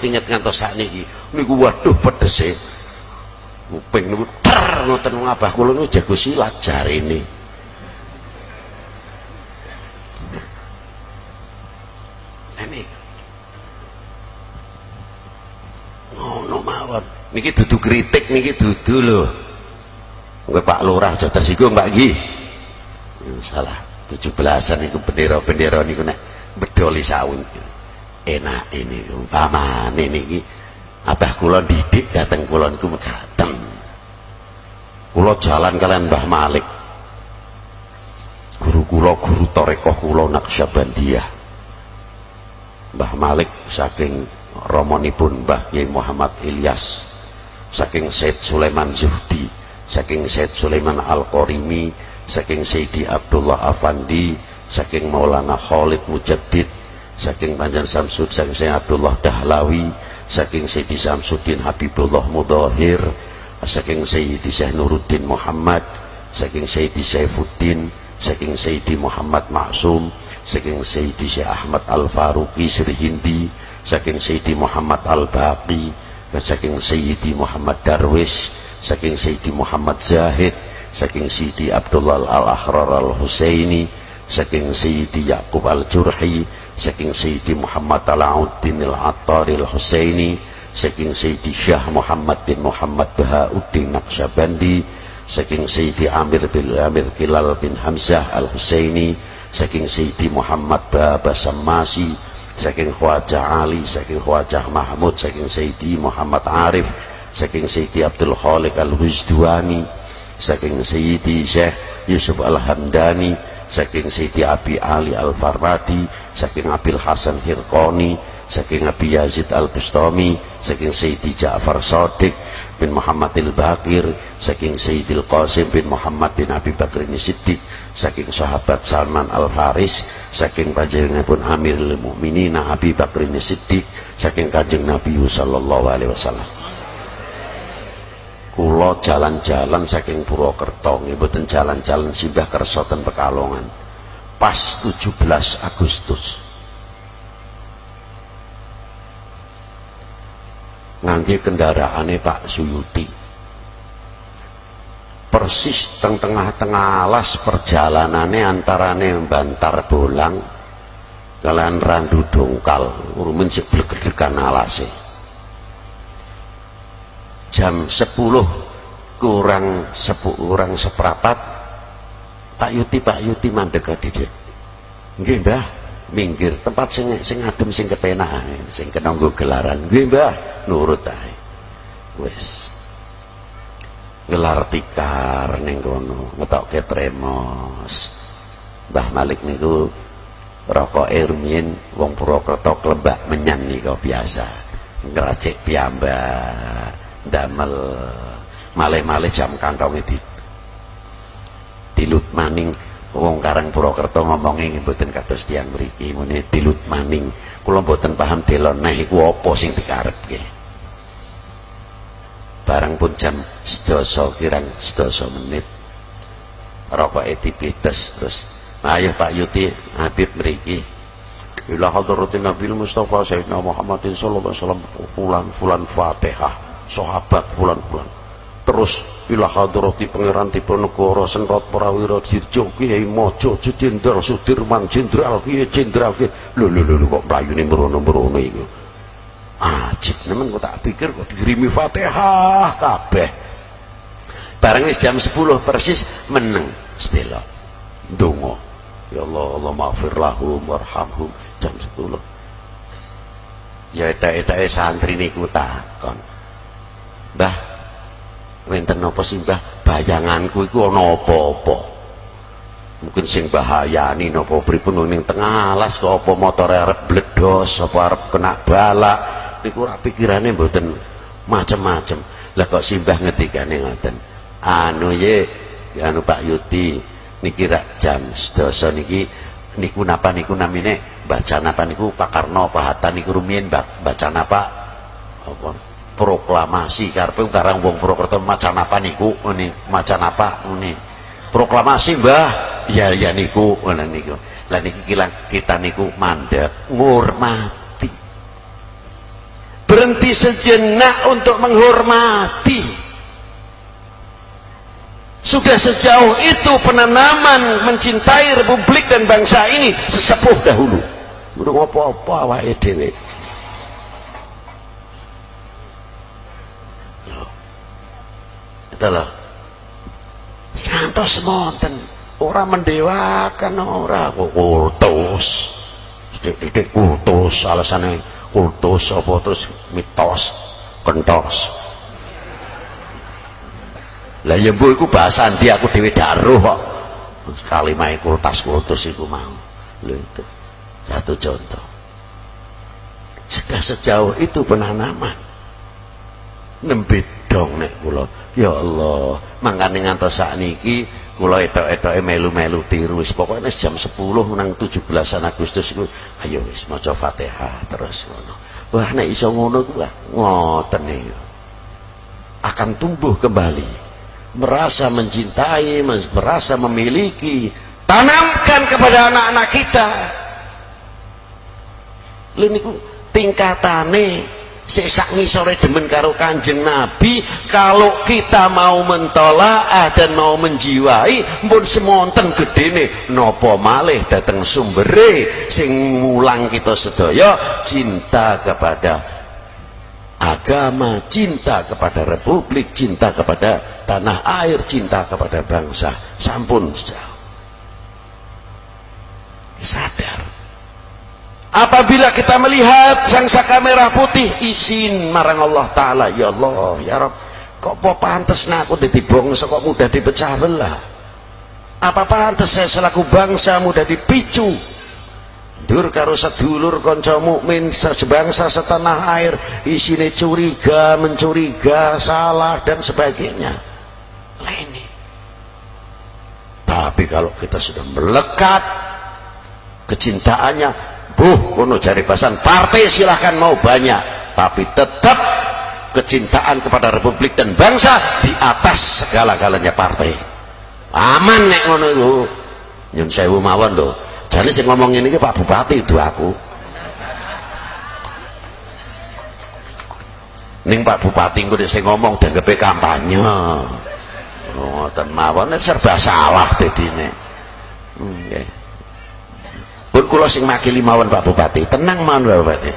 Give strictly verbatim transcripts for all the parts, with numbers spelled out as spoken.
inget-inget ngantos sakniki niku waduh pedese kuping niku ter ngoten ngabah kula niku jago silat jarene ini ngono mawon niki dudu kritik niki dudu lho kowe Pak Lurah aja tersinggung Pak nggih salah tujuh belasan niku bendera-bendera niku nek bedoli sawun enak ini umpamane niki abah kula didik dateng kula niku mekaten kula jalan kalian Mbah Malik guru kula guru tarekah kula Naqsyabandiyah Mbah Malik saking romonipun Mbah Yai Muhammad Ilyas saking Said Sulaiman Zuhdi saking Said Sulaiman Al-Qorimi saking Sayyidi Abdullah Afandi saking Maulana Khalid Mujaddid saking Panjang Samsud saking Sayyid Abdullah Dahlawi saking Sayyidi Samsuddin Habibullah Mudahir saking Sayyidi Syekh Nuruddin Muhammad saking Sayyidi Saifuddin saking Sayyidi Muhammad Maksum saking Sayyidi Syekh Ahmad Al-Faruqi Sri Hindi saking Sayyidi Muhammad Al-Baqi saking Sayyidi Muhammad Darwish saking Sayyidi Muhammad Zahid saking Sayyidi Abdullah Al-Ahrar Al-Husaini saking Sayyidi Yaqub Al-Jurhi saking Sayyidi Muhammad Alauddin Al-Attar Al-Husaini saking Sayyidi Syah Muhammad bin Muhammad Bahauddin Naqsyabandi saking Sayyidi Amir bin Amir Kilal bin Hamzah Al-Husaini saking Sayyidi Muhammad Baba Sammasi saking Khwaja Ali saking Khwaja Mahmud saking Sayyidi Muhammad Arif saking Sayyidi Abdul Khaliq Al-Wijdwani saking Sayyidi Syekh Yusuf Al-Hamdani saking Sayyidi Abi Ali Al-Farradi saking Abil Hasan Hirqani saking Abi Yazid Al-Bustami saking Sayyidi Ja'far Shadiq bin Muhammad Al-Baqir saking Sayyidi Al-Qasim bin Muhammad bin Abi Bakr Siddiq saking sahabat Salman Al-Faris saking panjenenganipun Amirul Mukminin Abi Bakr Siddiq saking Kanjeng Nabi sallallahu alaihi wasallam kula jalan-jalan saking Purwokerto nggih mboten jalan-jalan simbah kersa ten Pekalongan pas tujuh belas Agustus ngangge kendaraane Pak Suyuti persis teng tengah-tengah alas perjalanane antarane Bantar Bolang kalian Randu Dongkal rumin seblegedekan alase jam sepuluh kurang sepuluh kurang seprapat Pak Yuti Pak Yuti mandek dia nggih Mbah minggir tempat sing sing adem sing kepenak sing kena nggo gelaran nggih Mbah nurut ae wis gelar tikar ning kono ngetokke tremos Mbah Malik niku rokoke rumiyin wong Purwokerto Klembak menyan nika biasa ngracik piyambak damel malih-malih jam kantonge di dilut maning wong Karang Purwokerto ngomongin mboten kados tiyang mriki mune dilut maning kula mboten paham delon neh iku apa sing dikarepke barang pun jam sedasa kirang sedasa menit rokoke dipites terus ayo Pak Yuti Habib mriki ila hadratin Nabil Mustafa Sayyidina Muhammadin sallallahu alaihi wasallam fulan fulan Fatihah sahabat bulan-bulan terus ila hadrati pangeran Diponegoro Sentot Prawira Dirjo Kiai Mojo Jenderal Sudirman Jenderal Kiai Jenderal Kiai lho lho lho kok mlayune merono-merono iku ajib nemen kok tak pikir kok dikirimi Fatihah kabeh bareng wis jam sepuluh persis meneng sedelo ndonga ya Allah Allah maghfir lahum warhamhum jam sepuluh ya etak-etake santri niku takon Mbah, wenten napa sih Mbah? Bayanganku iku ana apa-apa. Mungkin sing bahayani napa pripun ning tengah alas kok apa motore arep bledos, apa arep kena balak. Niku ora pikirane mboten macem-macem. Lah kok simbah ngendikane ngoten. Anu ye, anu Pak Yuti niki rak jam sedasa niki niku napa niku namine baca napa niku Pakarno Pahatan niku rumiyin baca napa apa proklamasi karepe barang wong Purwokerto macan apa niku ngene macan apa ngene proklamasi Mbah ya ya niku ngono niku lah niki kita niku mandek ngurmati berhenti sejenak untuk menghormati. Sudah sejauh itu penanaman mencintai republik dan bangsa ini sesepuh dahulu. Urung apa-apa awake dhewe. Itulah. Santos monten, ora mendewakan ora kultus. Sithik-sithik kultus, alasane kultus apa terus mitos, kentos. Lah ya mbok iku bahasa ndi aku dhewe daruh kok. Kalimah kultas kultus iku mau. Lho itu. Satu contoh. Sudah sejauh itu penanaman. Nembe dong nek kula. Ya Allah, mangkane ngantos sakniki kula etok-etoke melu-melu tiru wis pokoke jam sepuluh nang tujuh belasan Agustus iku ayo wis maca Fatihah terus ngono. Wah nek iso ngono ku ngoten iki. Akan tumbuh kembali. Merasa mencintai, merasa memiliki. Tanamkan kepada anak-anak kita. Lha niku tingkatane sesak ngisore demen karo Kanjeng Nabi. Kalau kita mau mentolaah dan mau menjiwai, mpun semonten gedene napa malih dateng sumbere sing mulang kita sedaya cinta kepada agama, cinta kepada republik, cinta kepada tanah air, cinta kepada bangsa. Sampun sejauh sadar. Apabila kita melihat sangsa merah putih, izin marang Allah Ta'ala, ya Allah, ya Rabb, kok apa pantes aku dadi bangsa kok mudah dipecah belah? Apa pantes saya selaku bangsa mudah dipicu dur karo sedulur kanca mukmin sebangsa setanah air, isine curiga, mencuriga, salah dan sebagainya. Lah ini. Tapi kalau kita sudah melekat kecintaannya, buh kono jari basan partai silahkan mau banyak, tapi tetap kecintaan kepada republik dan bangsa di atas segala-galanya partai. Aman nek ngono iku. Nyun sewu mawon lho. Jane sing ngomong ngene iki Pak Bupati itu aku. Ning Pak Bupati engko sing ngomong danggepe kampanye. Ngoten mawon serba salah dadine. Nggih. Pun kula sing makili mawon Pak Bupati, tenang mawon Pak Bupati.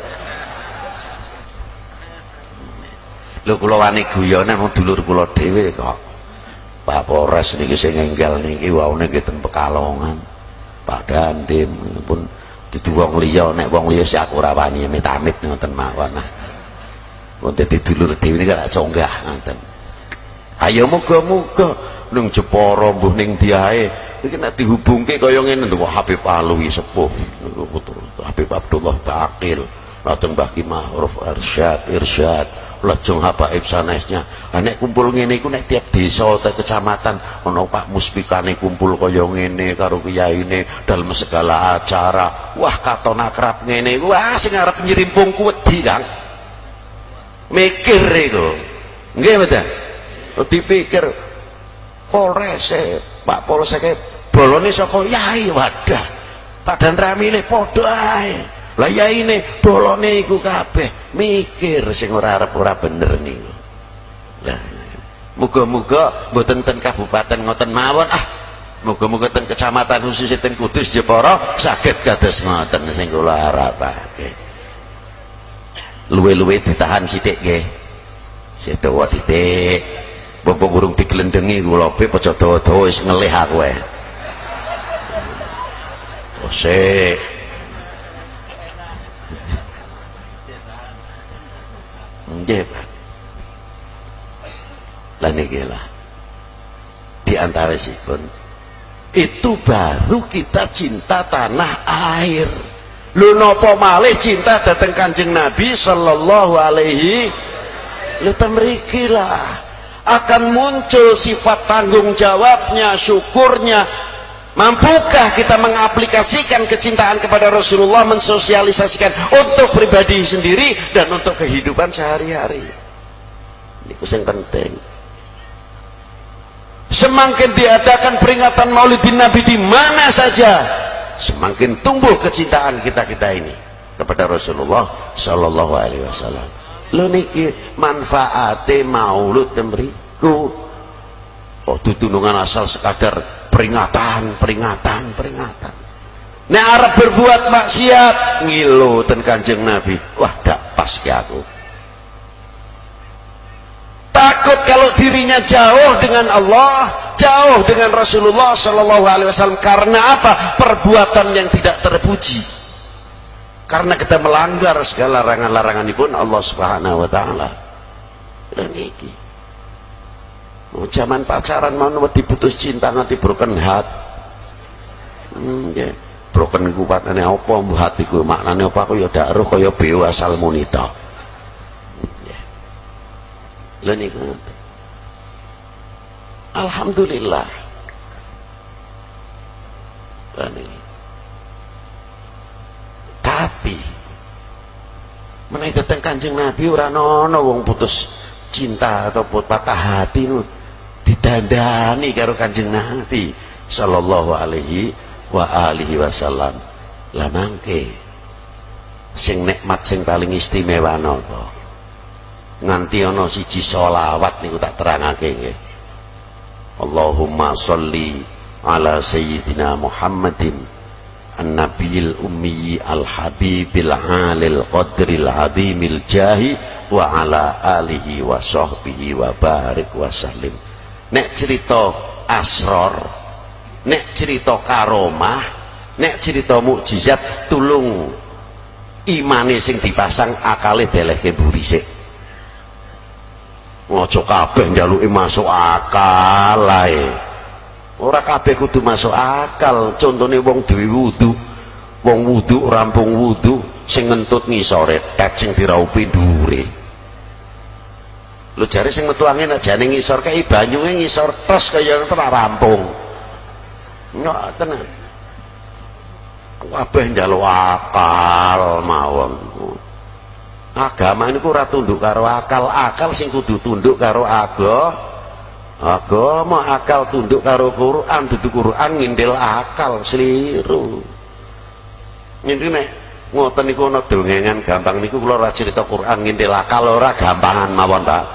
Lho kula wani guyone mung dulur kula dhewe kok. Pak Polres niki sing enggal niki waune nggih ten Pekalongan. Pak Dandim pun dudu wong liya, nek wong liya sik aku ora wani amit-amit ngoten mawon. Pun dadi dulur dhewe niki gak conggah ngoten. Ayo muga-muga nang Jepara mbuh ning diae iki nek dihubungke kaya ngene lho Habib Alwi sepuh Habib Abdullah Baqil lajeng Mbah Ki Ma'ruf Irsyad Irsyad lajeng habaib sanesnya. Ha nek kumpul ngene iku nek tiap desa atau kecamatan ana Pak Muspikane kumpul kaya ngene karo kiyaine dalam segala acara. Wah katon akrab ngene iku wah sing arep nyrimpung ku wedi Kang. Mikir iku. Nggih mboten? Dipikir Polres Pak Polsek bolone saka yai wadah. Padahal ramine padha ae. Lah yaine bolone iku kabeh mikir sing ora arep ora bener niku. Lah muga-muga mboten ten kabupaten ngoten mawon ah. Muga-muga ten kecamatan khusus ten Kudus Jepara saged kados ngoten sing kula harapake. Luwe-luwe ditahan sithik nggih. Sedawa titik. Bapak burung digelendengi kula pe aja dawa-dawa wis ngelih aku ae. Oh sik. Nggih, Pak. Lah niki lah. Di antawisipun itu baru kita cinta tanah air. Lho napa malih cinta dhateng Kanjeng Nabi sallallahu alaihi. Lho temriki lah akan muncul sifat tanggung jawabnya, syukurnya. Mampukah kita mengaplikasikan kecintaan kepada Rasulullah, mensosialisasikan untuk pribadi sendiri dan untuk kehidupan sehari-hari? Ini yang penting. Semakin diadakan peringatan Maulidin Nabi di mana saja, semakin tumbuh kecintaan kita kita ini kepada Rasulullah Sallallahu Alaihi Wasallam. Lho niki manfaate maulud mriku. Oh tutunungan asal sekadar peringatan, peringatan, peringatan. Nek arep berbuat maksiat ngilu ten Kanjeng Nabi. Wah, dak pas ki aku. Takut kalau dirinya jauh dengan Allah, jauh dengan Rasulullah Shallallahu Alaihi Wasallam. Karena apa? Perbuatan yang tidak terpuji. Karena kita melanggar segala larangan-larangan pun Allah Subhanahu Wa Taala. Dan iki, oh, zaman pacaran mau diputus cinta nanti broken heart. Hmm, yeah. Broken ku patane apa? Hatiku maknane apa? Kaya dak roh kaya beo asal munita. Niku. Alhamdulillah. Tapi menawi dateng Kanjeng Nabi ora ana wong putus cinta atau patah hati nu didandani karo Kanjeng Nabi sallallahu alaihi wa alihi wasallam. Lah mangke sing nikmat sing paling istimewa napa? Nganti ana siji selawat niku tak terangake nggih. Allahumma sholli ala sayyidina Muhammadin an-nabiyil ummi al-habibil alil qadril azimil jahi wa ala alihi wa sahbihi wa barik wa sallim. Nek cerita asror, nek cerita karomah, nek cerita mukjizat tulung imane sing dipasang akale delehke mburi sik. Ngojo kabeh njaluki masuk akal ae. Ora kabeh kudu masuk akal. Contone wong duwe wudu, wong wudu rampung wudu sing ngentut ngisore tet sing diraupi dhuwure. Lho jare sing metu angin jane ngisor kei banyune ngisor tes kaya ora rampung. Nyok tenan. Kabeh njaluk akal mawon. Agama ini ora tunduk karo akal, akal sing kudu tunduk karo agama. Agama akal tunduk karo Quran, dudu Quran ngindel akal seliru. Niki nek ngoten niku ana dongengan gampang niku kula ora cerita Quran ngindel akal ora gampangan mawon ta.